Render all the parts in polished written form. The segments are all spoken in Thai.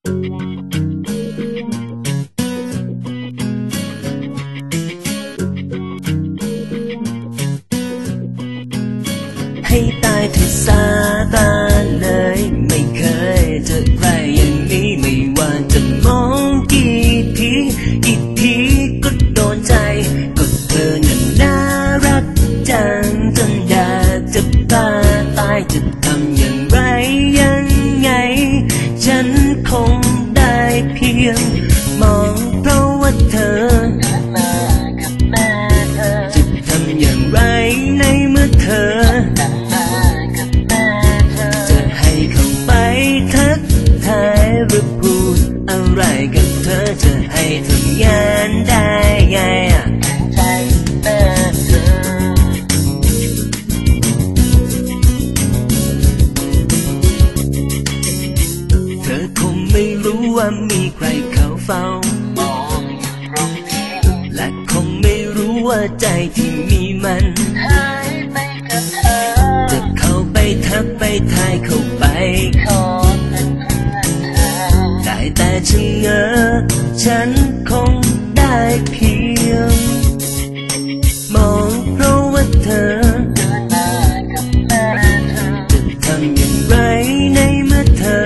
ให้ตายที่สาตาเลยไม่เคยเจอใครอย่างนี้ไม่ว่าจะมองกี่ทีอีกทีก็โดนใจก็เธอนั้นน่ารักจังจนอยากจะตายจะทำอย่างไรยังไงฉันคงได้เพียงมองเพราะว่าเธอจะทำอย่างไรในเมื่อเธอจะให้เข้าไปทักทายหรือพูดอะไรกับเธอจะให้ทำงานได้ไงเธอคงไม่รู้ว่ามีใครเขาเฝ้ามองอยู่ตรงนี้และคงไม่รู้ว่าใจที่มีมันหายไปกับเธอจะเข้าไปทักไปทายเข้าไปขอเป็นเพื่อนเธอได้แต่ชะเง้อฉันคงได้เพียงมองเพราะว่าเธอเดินมากับแม่เธอจะทำอย่างไรในเมื่อเธอ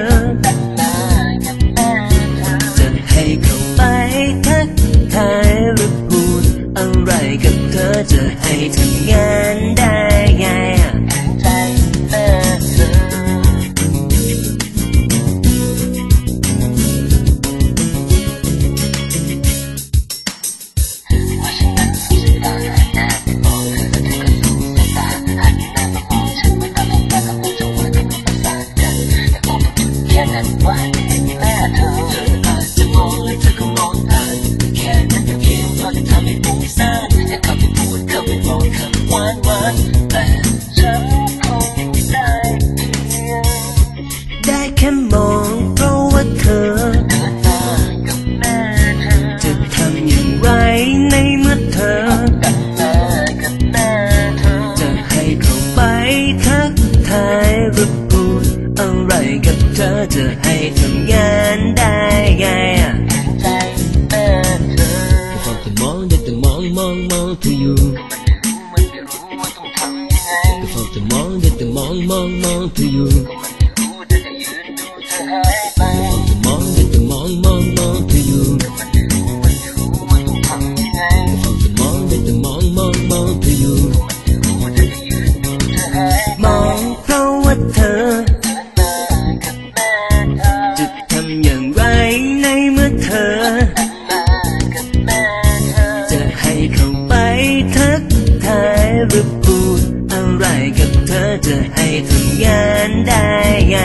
จะให้เข้าไปทักทายหรือพูดอะไรกับเธอจะให้ทำงานได้ไงใจแม่เธอว่าฉันนั้นสุดตาหันหน้าไปมองเธอแล้วเธอก็สูดสายตาหันหน้ามามองฉันเหมือนตาของตากับพูดจังหวะกับพูดประสานกันแต่พอมาถึงแค่นั้นว่าแม่เธออาจจะมองและเธอก็มองผ่านแค่นั้นก็เพียงพอจะทำให้ฟุ้งซ่านจะเข้าไปพูดเข้าไปบอกคำหวานแต่ฉันคงได้เพียงได้แค่มองเพราะว่าเธอเดินมากับแม่เธอจะทำอย่างไรในเมื่อเธอกับแม่เธอจะให้เข้าไปทักทายหรือพูดอะไรกับเธอจะให้ทำงานได้ไงใจแม่เธอก็ฟังแต่มองได้แต่มองเธออยู่มันไม่รู้ว่าต้องทำยังไงก็ฟังแต่มองได้แต่มองเธออยู่ก็มันไม่รู้ได้แต่ยืนดูเธอหายไปก็ฟังแต่มองได้แต่มองเธออยู่ก็มันไม่รู้ว่าต้องทำยังไงก็ฟังแต่มองได้แต่มองเธออยู่ก็มันไม่รู้ได้แต่ยืนดูเธอหายไปมองเพราะว่าเธอจะทำอย่างไรในเมื่อเธอจะให้เข้าไปทักทายหรือพูดอะไรกับเธอจะให้ทำงานได้ไง